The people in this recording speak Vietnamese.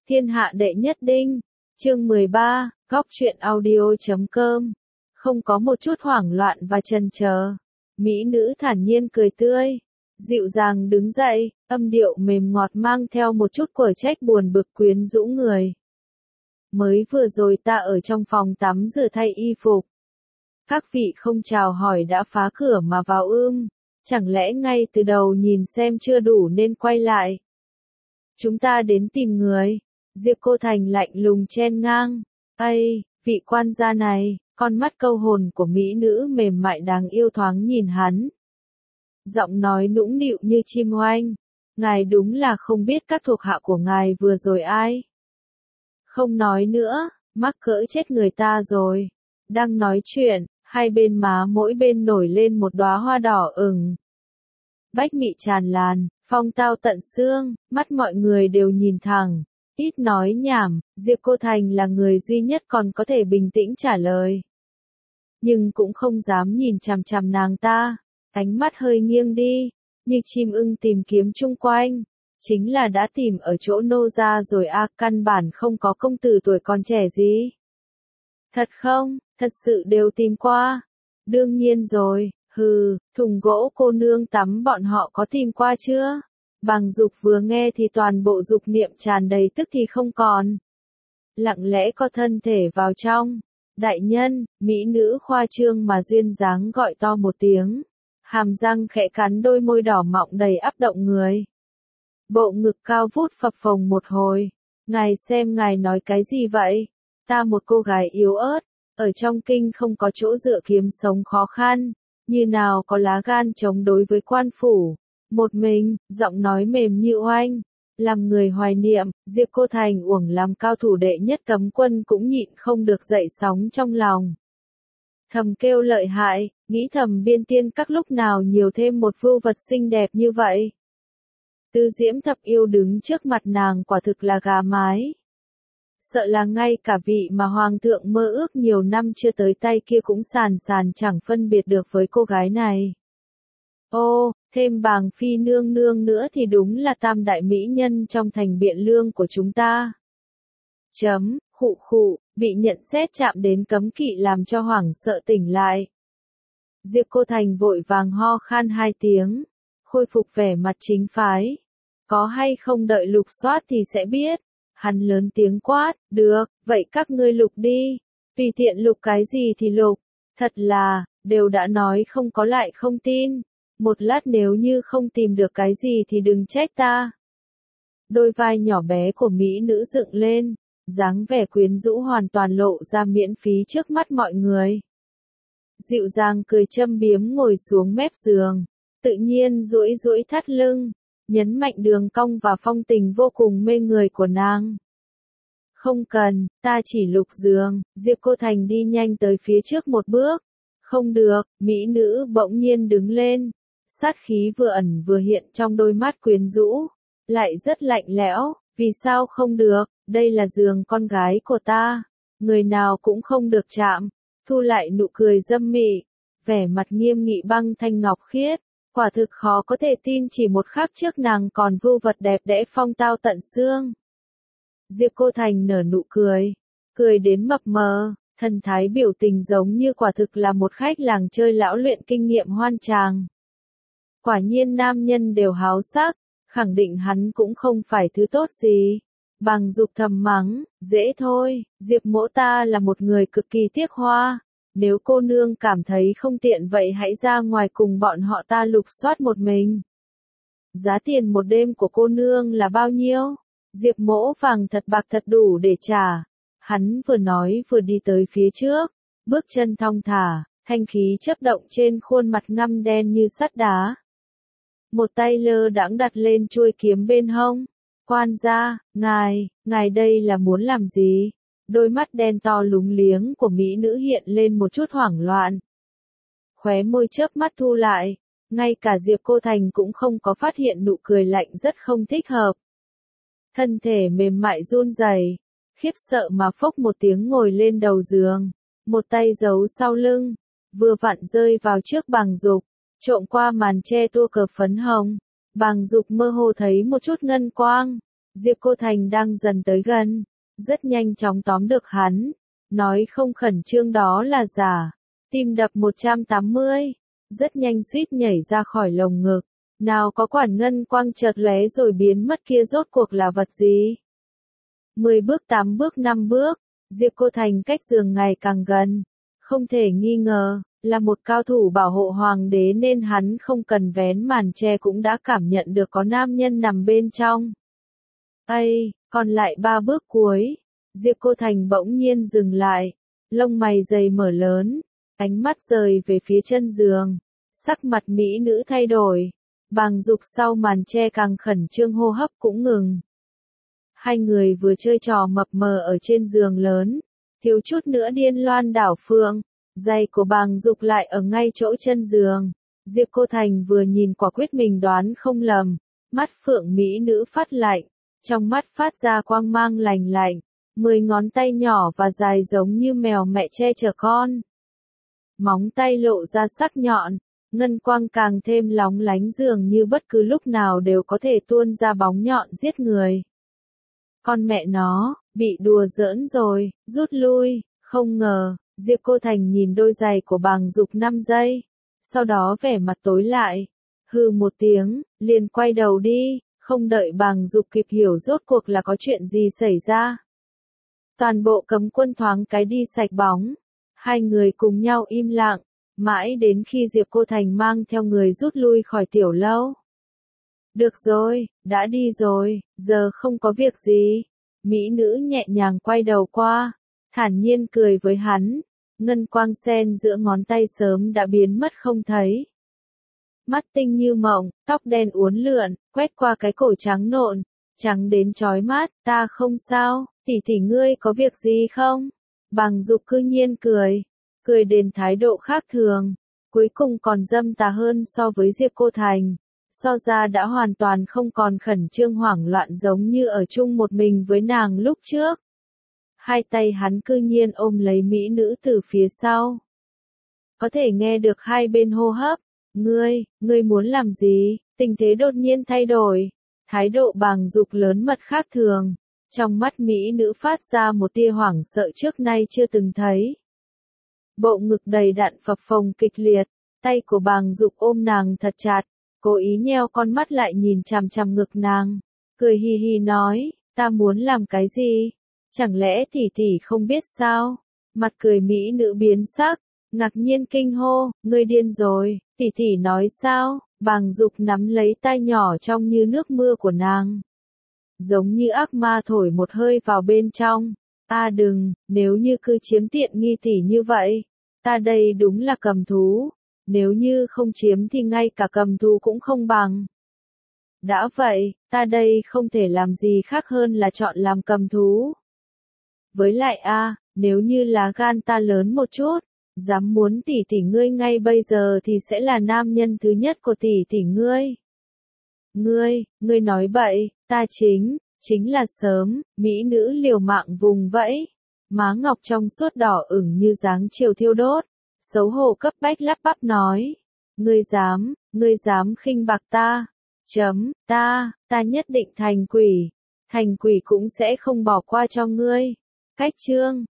Thiên hạ đệ nhất đinh. Chương 13, góc truyện audio.com. Không có một chút hoảng loạn và chần chờ. Mỹ nữ thản nhiên cười tươi, dịu dàng đứng dậy, âm điệu mềm ngọt mang theo một chút quở trách buồn bực quyến rũ người. Mới vừa rồi ta ở trong phòng tắm rửa thay y phục. Các vị không chào hỏi đã phá cửa mà vào ưm. Chẳng lẽ ngay từ đầu nhìn xem chưa đủ nên quay lại. Chúng ta đến tìm người. Diệp Cô Thành lạnh lùng chen ngang. Ây, vị quan gia này, con mắt câu hồn của mỹ nữ mềm mại đáng yêu thoáng nhìn hắn. Giọng nói nũng nịu như chim oanh. Ngài đúng là không biết các thuộc hạ của ngài vừa rồi ai. Không nói nữa, mắc cỡ chết người ta rồi. Đang nói chuyện, hai bên má mỗi bên nổi lên một đóa hoa đỏ ửng. Bách mị tràn lan, phong tao tận xương, mắt mọi người đều nhìn thẳng. Ít nói nhảm, Diệp Cô Thành là người duy nhất còn có thể bình tĩnh trả lời. Nhưng cũng không dám nhìn chằm chằm nàng ta, ánh mắt hơi nghiêng đi, như chim ưng tìm kiếm chung quanh. Chính là đã tìm ở chỗ nô gia rồi à, căn bản không có công tử tuổi còn trẻ gì. Thật không, thật sự đều tìm qua. Đương nhiên rồi, hừ, thùng gỗ cô nương tắm bọn họ có tìm qua chưa? Bằng Dục vừa nghe thì toàn bộ dục niệm tràn đầy tức thì không còn. Lặng lẽ co thân thể vào trong. Đại nhân, mỹ nữ khoa trương mà duyên dáng gọi to một tiếng. Hàm răng khẽ cắn đôi môi đỏ mọng đầy áp động người. Bộ ngực cao vút phập phồng một hồi. Ngài xem ngài nói cái gì vậy? Ta một cô gái yếu ớt, ở trong kinh không có chỗ dựa kiếm sống khó khăn. Như nào có lá gan chống đối với quan phủ. Một mình, giọng nói mềm như oanh. Làm người hoài niệm, Diệp Cô Thành uổng làm cao thủ đệ nhất cấm quân cũng nhịn không được dậy sóng trong lòng. Thầm kêu lợi hại, nghĩ thầm biên tiên các lúc nào nhiều thêm một vưu vật xinh đẹp như vậy. Tư Diễm Thập Yêu đứng trước mặt nàng quả thực là gà mái. Sợ là ngay cả vị mà hoàng thượng mơ ước nhiều năm chưa tới tay kia cũng sàn chẳng phân biệt được với cô gái này. Ô, thêm bàng phi nương nương nữa thì đúng là tam đại mỹ nhân trong thành Biện Lương của chúng ta. Khụ khụ, bị nhận xét chạm đến cấm kỵ làm cho hoảng sợ tỉnh lại. Diệp Cô Thành vội vàng ho khan hai tiếng, khôi phục vẻ mặt chính phái. Có hay không đợi lục soát thì sẽ biết. Hắn lớn tiếng quát, được, vậy các ngươi lục đi. Tùy tiện lục cái gì thì lục. Thật là, đều đã nói không có lại không tin. Một lát nếu như không tìm được cái gì thì đừng trách ta. Đôi vai nhỏ bé của mỹ nữ dựng lên, dáng vẻ quyến rũ hoàn toàn lộ ra miễn phí trước mắt mọi người. Dịu dàng cười châm biếm ngồi xuống mép giường, tự nhiên duỗi thắt lưng, nhấn mạnh đường cong và phong tình vô cùng mê người của nàng. Không cần, ta chỉ lục giường. Diệp Cô Thành đi nhanh tới phía trước một bước. Không được, mỹ nữ bỗng nhiên đứng lên. Sát khí vừa ẩn vừa hiện trong đôi mắt quyến rũ, lại rất lạnh lẽo. Vì sao không được, đây là giường con gái của ta, người nào cũng không được chạm. Thu lại nụ cười dâm mị, vẻ mặt nghiêm nghị băng thanh ngọc khiết, quả thực khó có thể tin chỉ một khắc trước nàng còn vưu vật đẹp đẽ phong tao tận xương. Diệp Cô Thành nở nụ cười, cười đến mập mờ, thần thái biểu tình giống như quả thực là một khách làng chơi lão luyện kinh nghiệm hoan tràng. Quả nhiên nam nhân đều háo sắc, khẳng định hắn cũng không phải thứ tốt gì. Bằng Dục thầm mắng, dễ thôi, Diệp mỗ ta là một người cực kỳ tiếc hoa. Nếu cô nương cảm thấy không tiện vậy hãy ra ngoài cùng bọn họ ta lục soát một mình. Giá tiền một đêm của cô nương là bao nhiêu? Diệp mỗ vàng thật bạc thật đủ để trả. Hắn vừa nói vừa đi tới phía trước, bước chân thong thả, thanh khí chớp động trên khuôn mặt ngăm đen như sắt đá. Một tay lơ đãng đặt lên chuôi kiếm bên hông. Quan gia, ngài đây là muốn làm gì? Đôi mắt đen to lúng liếng của mỹ nữ hiện lên một chút hoảng loạn. Khóe môi chớp mắt thu lại, ngay cả Diệp Cô Thành cũng không có phát hiện nụ cười lạnh rất không thích hợp. Thân thể mềm mại run rẩy, khiếp sợ mà phốc một tiếng ngồi lên đầu giường, một tay giấu sau lưng, vừa vặn rơi vào trước Bằng Dục, trộm qua màn che tua cờ phấn hồng. Bằng Dục mơ hồ thấy một chút ngân quang, Diệp Cô Thành đang dần tới gần, rất nhanh chóng tóm được hắn, nói không khẩn trương đó là giả. Tim đập 180, rất nhanh suýt nhảy ra khỏi lồng ngực. Nào có quản ngân quang chợt lóe rồi biến mất kia rốt cuộc là vật gì? 10 bước 8 bước 5 bước, Diệp Cô Thành cách giường ngày càng gần. Không thể nghi ngờ, là một cao thủ bảo hộ hoàng đế nên hắn không cần vén màn che cũng đã cảm nhận được có nam nhân nằm bên trong. Ây, còn lại 3 bước cuối, Diệp Cô Thành bỗng nhiên dừng lại, lông mày dày mở lớn, ánh mắt rời về phía chân giường, sắc mặt mỹ nữ thay đổi, Bàng Dục sau màn che càng khẩn trương hô hấp cũng ngừng. Hai người vừa chơi trò mập mờ ở trên giường lớn, thiếu chút nữa điên loan đảo phương, giày của Bàng Dục lại ở ngay chỗ chân giường. Diệp Cô Thành vừa nhìn quả quyết mình đoán không lầm, mắt phượng mỹ nữ phát lạnh, trong mắt phát ra quang mang lành lạnh, 10 ngón tay nhỏ và dài giống như mèo mẹ che chở con. Móng tay lộ ra sắc nhọn, ngân quang càng thêm lóng lánh dường như bất cứ lúc nào đều có thể tuôn ra bóng nhọn giết người. Con mẹ nó, bị đùa giỡn rồi, rút lui, không ngờ, Diệp Cô Thành nhìn đôi giày của Bàng Dục 5 giây, sau đó vẻ mặt tối lại, hừ một tiếng, liền quay đầu đi, không đợi Bàng Dục kịp hiểu rốt cuộc là có chuyện gì xảy ra. Toàn bộ cấm quân thoáng cái đi sạch bóng, hai người cùng nhau im lặng, mãi đến khi Diệp Cô Thành mang theo người rút lui khỏi tiểu lâu. Được rồi, đã đi rồi, giờ không có việc gì. Mỹ nữ nhẹ nhàng quay đầu qua, thản nhiên cười với hắn, ngân quang sen giữa ngón tay sớm đã biến mất không thấy. Mắt tinh như mộng, tóc đen uốn lượn, quét qua cái cổ trắng nộn, trắng đến chói mắt, ta không sao, tỷ ngươi có việc gì không? Bàng Dục cư nhiên cười đến thái độ khác thường, cuối cùng còn dâm tà hơn so với Diệp Cô Thành. So ra đã hoàn toàn không còn khẩn trương hoảng loạn giống như ở chung một mình với nàng lúc trước. Hai tay hắn cư nhiên ôm lấy mỹ nữ từ phía sau. Có thể nghe được hai bên hô hấp. Ngươi muốn làm gì? Tình thế đột nhiên thay đổi. Thái độ Bàng Dục lớn mật khác thường. Trong mắt mỹ nữ phát ra một tia hoảng sợ trước nay chưa từng thấy. Bộ ngực đầy đặn phập phồng kịch liệt. Tay của Bàng Dục ôm nàng thật chặt. Cố ý nheo con mắt lại nhìn chằm chằm ngực nàng, cười hì hì nói, ta muốn làm cái gì? Chẳng lẽ tỷ không biết sao? Mặt cười mỹ nữ biến sắc, ngạc nhiên kinh hô, ngươi điên rồi, tỷ nói sao? Bàng Dục nắm lấy tay nhỏ trong như nước mưa của nàng, giống như ác ma thổi một hơi vào bên trong. Đừng, nếu như cứ chiếm tiện nghi tỷ như vậy, ta đây đúng là cầm thú. Nếu như không chiếm thì ngay cả cầm thú cũng không bằng. Đã vậy, ta đây không thể làm gì khác hơn là chọn làm cầm thú. Với lại nếu như lá gan ta lớn một chút, dám muốn tỷ ngươi ngay bây giờ thì sẽ là nam nhân thứ nhất của tỷ ngươi. Ngươi nói bậy, ta chính là sớm, mỹ nữ liều mạng vùng vẫy, má ngọc trong suốt đỏ ửng như dáng chiều thiêu đốt. Xấu hổ cấp bách lắp bắp nói, ngươi dám khinh bạc ta, ta nhất định thành quỷ cũng sẽ không bỏ qua cho ngươi. Cách chương